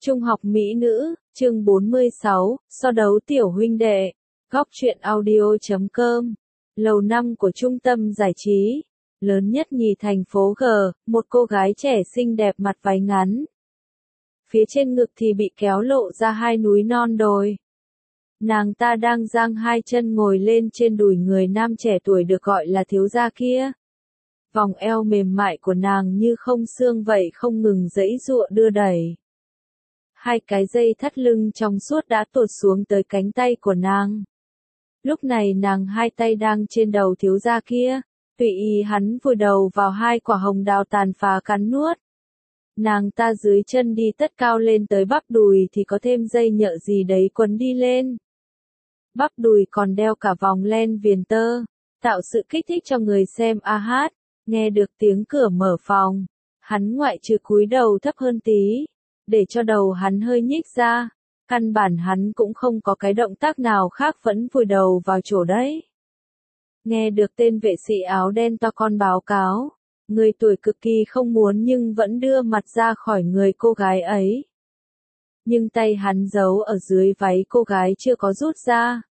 Trung học mỹ nữ, chương 46, so đấu tiểu huynh đệ. Góc truyện audio.com. Lầu 5 của trung tâm giải trí, lớn nhất nhì thành phố G, một cô gái trẻ xinh đẹp mặt váy ngắn. Phía trên ngực thì bị kéo lộ ra hai núi non đồi. Nàng ta đang giang hai chân ngồi lên trên đùi người nam trẻ tuổi được gọi là thiếu gia kia. Vòng eo mềm mại của nàng như không xương vậy không ngừng giãy giụa đưa đẩy. Hai cái dây thắt lưng trong suốt đã tụt xuống tới cánh tay của nàng. Lúc này nàng hai tay đang trên đầu thiếu gia kia, tùy ý hắn vùi đầu vào hai quả hồng đào tàn phá cắn nuốt. Nàng ta dưới chân đi tất cao lên tới bắp đùi thì có thêm dây nhợ gì đấy quấn đi lên. Bắp đùi còn đeo cả vòng len viền tơ, tạo sự kích thích cho người xem hát. Nghe được tiếng cửa mở phòng, hắn ngoại trừ cúi đầu thấp hơn tí, để cho đầu hắn hơi nhích ra, căn bản hắn cũng không có cái động tác nào khác vẫn vùi đầu vào chỗ đấy. Nghe được tên vệ sĩ áo đen to con báo cáo, người tuổi cực kỳ không muốn nhưng vẫn đưa mặt ra khỏi người cô gái ấy. Nhưng tay hắn giấu ở dưới váy cô gái chưa có rút ra.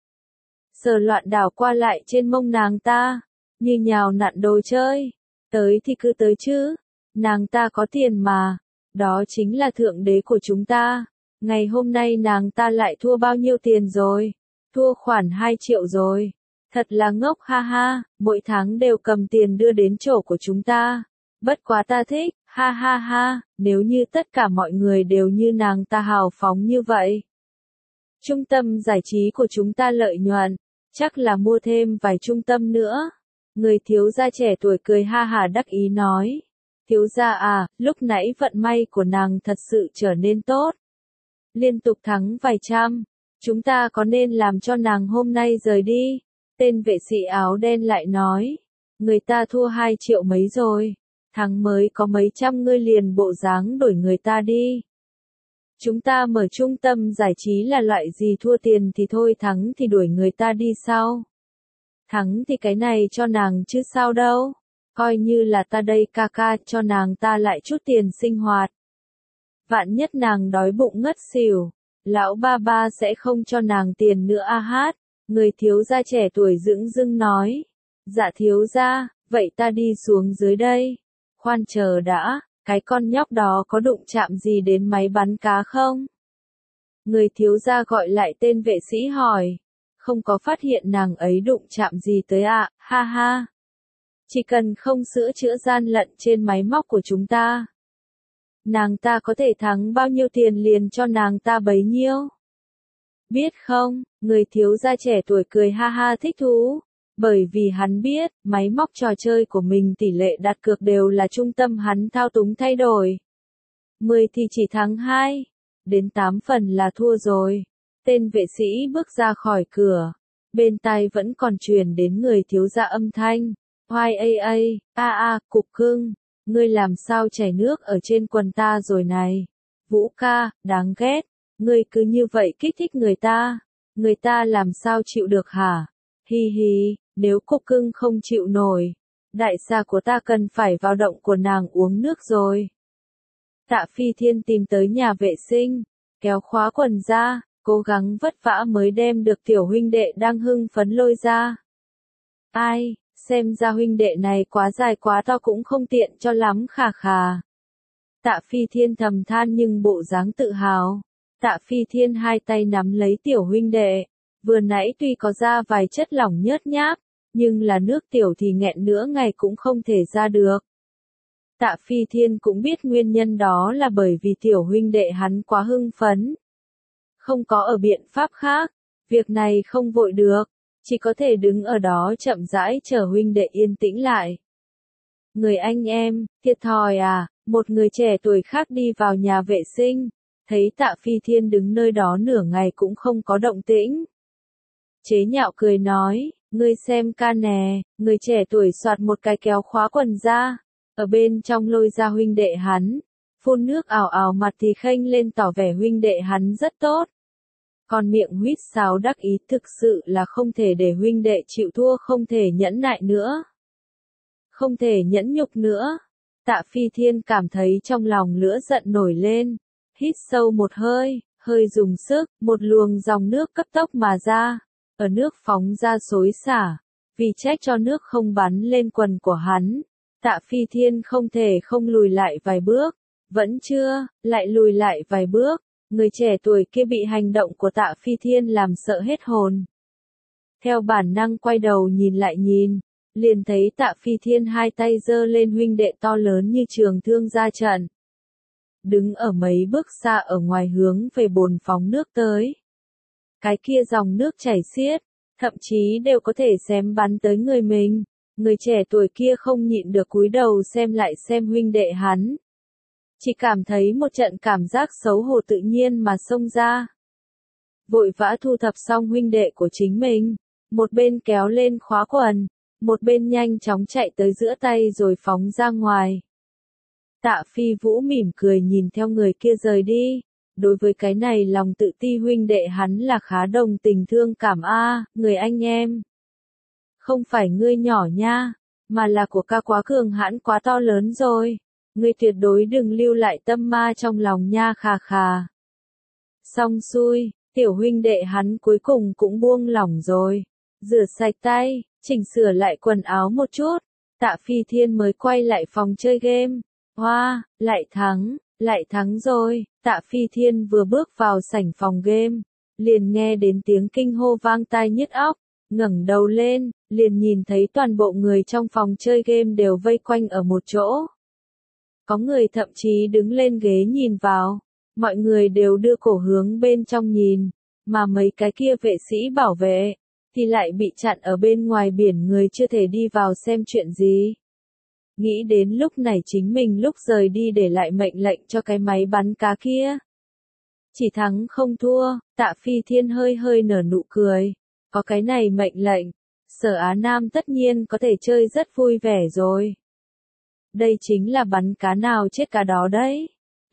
Sờ loạn đảo qua lại trên mông nàng ta, như nhào nặn đồ chơi. Tới thì cứ tới chứ, nàng ta có tiền mà, đó chính là thượng đế của chúng ta. Ngày hôm nay nàng ta lại thua bao nhiêu tiền rồi? Thua khoảng 2 triệu rồi. Thật là ngốc ha ha, mỗi tháng đều cầm tiền đưa đến chỗ của chúng ta. Bất quá ta thích, ha ha ha, nếu như tất cả mọi người đều như nàng ta hào phóng như vậy. Trung tâm giải trí của chúng ta lợi nhuận, chắc là mua thêm vài trung tâm nữa. Người thiếu gia trẻ tuổi cười ha hả đắc ý nói. Thiếu gia à, lúc nãy vận may của nàng thật sự trở nên tốt. Liên tục thắng vài trăm. Chúng ta có nên làm cho nàng hôm nay rời đi? Tên vệ sĩ áo đen lại nói. Người ta thua 2 triệu mấy rồi. Thắng mới có mấy trăm ngươi liền bộ dáng đổi người ta đi. Chúng ta mở trung tâm giải trí là loại gì thua tiền thì thôi thắng thì đuổi người ta đi sao? Thắng thì cái này cho nàng chứ sao đâu. Coi như là ta đây ca ca cho nàng ta lại chút tiền sinh hoạt. Vạn nhất nàng đói bụng ngất xỉu, lão ba ba sẽ không cho nàng tiền nữa hát. Người thiếu gia trẻ tuổi dửng dưng nói. Dạ thiếu gia, vậy ta đi xuống dưới đây. Khoan chờ đã, cái con nhóc đó có đụng chạm gì đến máy bắn cá không? Người thiếu gia gọi lại tên vệ sĩ hỏi. Không có phát hiện nàng ấy đụng chạm gì tới ạ, ha ha. Chỉ cần không sửa chữa gian lận trên máy móc của chúng ta. Nàng ta có thể thắng bao nhiêu tiền liền cho nàng ta bấy nhiêu. Biết không, người thiếu gia trẻ tuổi cười ha ha thích thú. Bởi vì hắn biết, máy móc trò chơi của mình tỷ lệ đặt cược đều là trung tâm hắn thao túng thay đổi. 10 thì chỉ thắng 2, đến 8 phần là thua rồi. Tên vệ sĩ bước ra khỏi cửa, bên tai vẫn còn truyền đến người thiếu gia âm thanh. Hoài cục cưng, ngươi làm sao chảy nước ở trên quần ta rồi này. Vũ ca, đáng ghét, ngươi cứ như vậy kích thích người ta làm sao chịu được hả? Hi hi, nếu cục cưng không chịu nổi, đại gia của ta cần phải vào động của nàng uống nước rồi. Tạ Phi Thiên tìm tới nhà vệ sinh, kéo khóa quần ra. Cố gắng vất vả mới đem được tiểu huynh đệ đang hưng phấn lôi ra. Ai, xem ra huynh đệ này quá dài quá to cũng không tiện cho lắm khà khà. Tạ Phi Thiên thầm than nhưng bộ dáng tự hào. Tạ Phi Thiên hai tay nắm lấy tiểu huynh đệ. Vừa nãy tuy có ra vài chất lỏng nhớt nháp, nhưng là nước tiểu thì nghẹn nửa ngày cũng không thể ra được. Tạ Phi Thiên cũng biết nguyên nhân đó là bởi vì tiểu huynh đệ hắn quá hưng phấn. Không có ở biện pháp khác, việc này không vội được, chỉ có thể đứng ở đó chậm rãi chờ huynh đệ yên tĩnh lại. Người anh em, thiệt thòi à, một người trẻ tuổi khác đi vào nhà vệ sinh, thấy Tạ Phi Thiên đứng nơi đó nửa ngày cũng không có động tĩnh. Chế nhạo cười nói, ngươi xem ca nè, người trẻ tuổi soạt một cái kéo khóa quần ra, ở bên trong lôi ra huynh đệ hắn. Phun nước ảo ảo mặt thì khênh lên tỏ vẻ huynh đệ hắn rất tốt. Còn miệng huýt sáo đắc ý thực sự là không thể để huynh đệ chịu thua không thể nhẫn nại nữa. Không thể nhẫn nhục nữa. Tạ Phi Thiên cảm thấy trong lòng lửa giận nổi lên. Hít sâu một hơi, hơi dùng sức, một luồng dòng nước cấp tốc mà ra, ở nước phóng ra xối xả, vì trách cho nước không bắn lên quần của hắn. Tạ Phi Thiên không thể không lùi lại vài bước, vẫn chưa, lại lùi lại vài bước, người trẻ tuổi kia bị hành động của Tạ Phi Thiên làm sợ hết hồn. Theo bản năng quay đầu nhìn lại nhìn, liền thấy Tạ Phi Thiên hai tay giơ lên huynh đệ to lớn như trường thương ra trận. Đứng ở mấy bước xa ở ngoài hướng về bồn phóng nước tới. Cái kia dòng nước chảy xiết, thậm chí đều có thể xém bắn tới người mình. Người trẻ tuổi kia không nhịn được cúi đầu xem lại xem huynh đệ hắn. Chỉ cảm thấy một trận cảm giác xấu hổ tự nhiên mà xông ra. Vội vã thu thập xong huynh đệ của chính mình, một bên kéo lên khóa quần, một bên nhanh chóng chạy tới giữa tay rồi phóng ra ngoài. Tạ Phi Vũ mỉm cười nhìn theo người kia rời đi. Đối với cái này lòng tự ti huynh đệ hắn là khá đồng tình thương cảm người anh em. Không phải ngươi nhỏ nha, mà là của ca quá cường hãn quá to lớn rồi. Ngươi tuyệt đối đừng lưu lại tâm ma trong lòng nha khà khà. Xong xuôi, tiểu huynh đệ hắn cuối cùng cũng buông lỏng rồi. Rửa sạch tay, chỉnh sửa lại quần áo một chút. Tạ Phi Thiên mới quay lại phòng chơi game. Hoa, lại thắng rồi. Tạ Phi Thiên vừa bước vào sảnh phòng game, liền nghe đến tiếng kinh hô vang tai nhức óc, ngẩng đầu lên, liền nhìn thấy toàn bộ người trong phòng chơi game đều vây quanh ở một chỗ. Có người thậm chí đứng lên ghế nhìn vào, mọi người đều đưa cổ hướng bên trong nhìn, mà mấy cái kia vệ sĩ bảo vệ, thì lại bị chặn ở bên ngoài biển người chưa thể đi vào xem chuyện gì. Nghĩ đến lúc này chính mình lúc rời đi để lại mệnh lệnh cho cái máy bắn cá kia. Chỉ thắng không thua, Tạ Phi Thiên hơi hơi nở nụ cười. Có cái này mệnh lệnh, Sở Á Nam tất nhiên có thể chơi rất vui vẻ rồi. Đây chính là bắn cá nào chết cá đó đấy.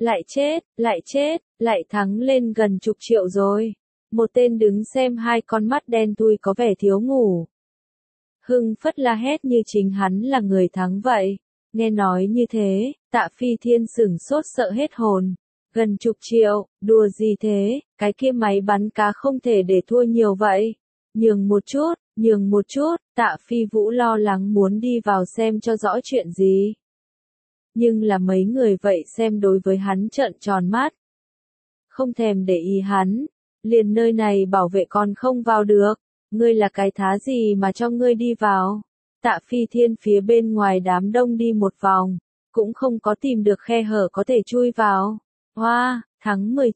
Lại thắng lên gần chục triệu rồi. Một tên đứng xem hai con mắt đen thui có vẻ thiếu ngủ. Hưng phất la hét như chính hắn là người thắng vậy. Nghe nói như thế, Tạ Phi Thiên sửng sốt sợ hết hồn. Gần chục triệu, đùa gì thế, cái kia máy bắn cá không thể để thua nhiều vậy. Nhường một chút, Tạ Phi Vũ lo lắng muốn đi vào xem cho rõ chuyện gì. Nhưng là mấy người vậy xem đối với hắn trợn tròn mắt. Không thèm để ý hắn, liền nơi này bảo vệ còn không vào được. Ngươi là cái thá gì mà cho ngươi đi vào? Tạ Phi Thiên phía bên ngoài đám đông đi một vòng, cũng không có tìm được khe hở có thể chui vào. Hoa, thắng 10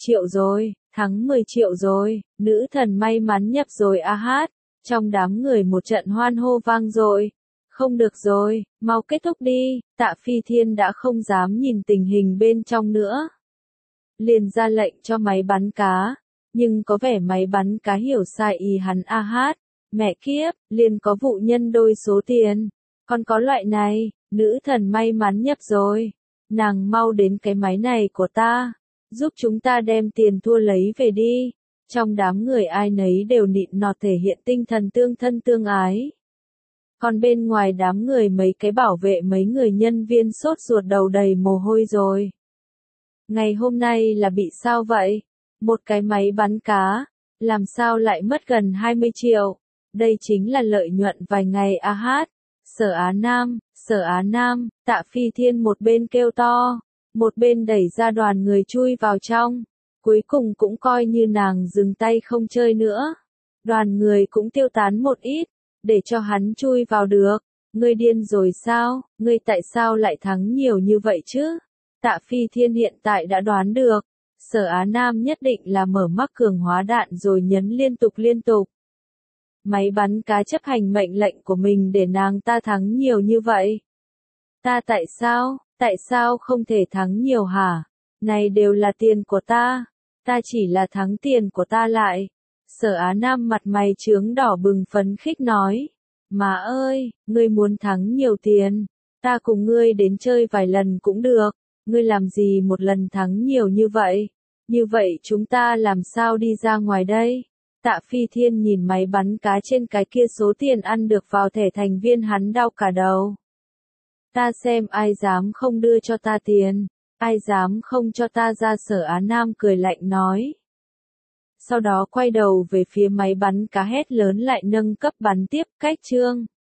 triệu rồi, nữ thần may mắn nhập rồi hát. Trong đám người một trận hoan hô vang rồi. Không được rồi, mau kết thúc đi, Tạ Phi Thiên đã không dám nhìn tình hình bên trong nữa. Liền ra lệnh cho máy bắn cá, nhưng có vẻ máy bắn cá hiểu sai ý hắn hát. Mẹ kiếp, liền có vụ nhân đôi số tiền. Còn có loại này, nữ thần may mắn nhập rồi. Nàng mau đến cái máy này của ta, giúp chúng ta đem tiền thua lấy về đi. Trong đám người ai nấy đều nịn nọt thể hiện tinh thần tương thân tương ái. Còn bên ngoài đám người mấy cái bảo vệ mấy người nhân viên sốt ruột đầu đầy mồ hôi rồi. Ngày hôm nay là bị sao vậy? Một cái máy bắn cá, làm sao lại mất gần 20 triệu? Đây chính là lợi nhuận vài ngày hát. Sở Á Nam, Tạ Phi Thiên một bên kêu to, một bên đẩy ra đoàn người chui vào trong. Cuối cùng cũng coi như nàng dừng tay không chơi nữa. Đoàn người cũng tiêu tán một ít, để cho hắn chui vào được. Ngươi điên rồi sao? Ngươi tại sao lại thắng nhiều như vậy chứ? Tạ Phi Thiên hiện tại đã đoán được. Sở Á Nam nhất định là mở mắc cường hóa đạn rồi nhấn liên tục. Máy bắn cá chấp hành mệnh lệnh của mình để nàng ta thắng nhiều như vậy. Ta tại sao không thể thắng nhiều hả? Này đều là tiền của ta chỉ là thắng tiền của ta lại. Sở Á Nam mặt mày chướng đỏ bừng phấn khích nói. Má ơi, ngươi muốn thắng nhiều tiền, ta cùng ngươi đến chơi vài lần cũng được, ngươi làm gì một lần thắng nhiều như vậy? Như vậy chúng ta làm sao đi ra ngoài đây? Tạ Phi Thiên nhìn máy bắn cá trên cái kia số tiền ăn được vào thẻ thành viên hắn đau cả đầu. Ta xem ai dám không đưa cho ta tiền. Ai dám không cho ta ra, Sở Á Nam cười lạnh nói. Sau đó quay đầu về phía máy bắn cá hét lớn lại nâng cấp bắn tiếp, cách chương.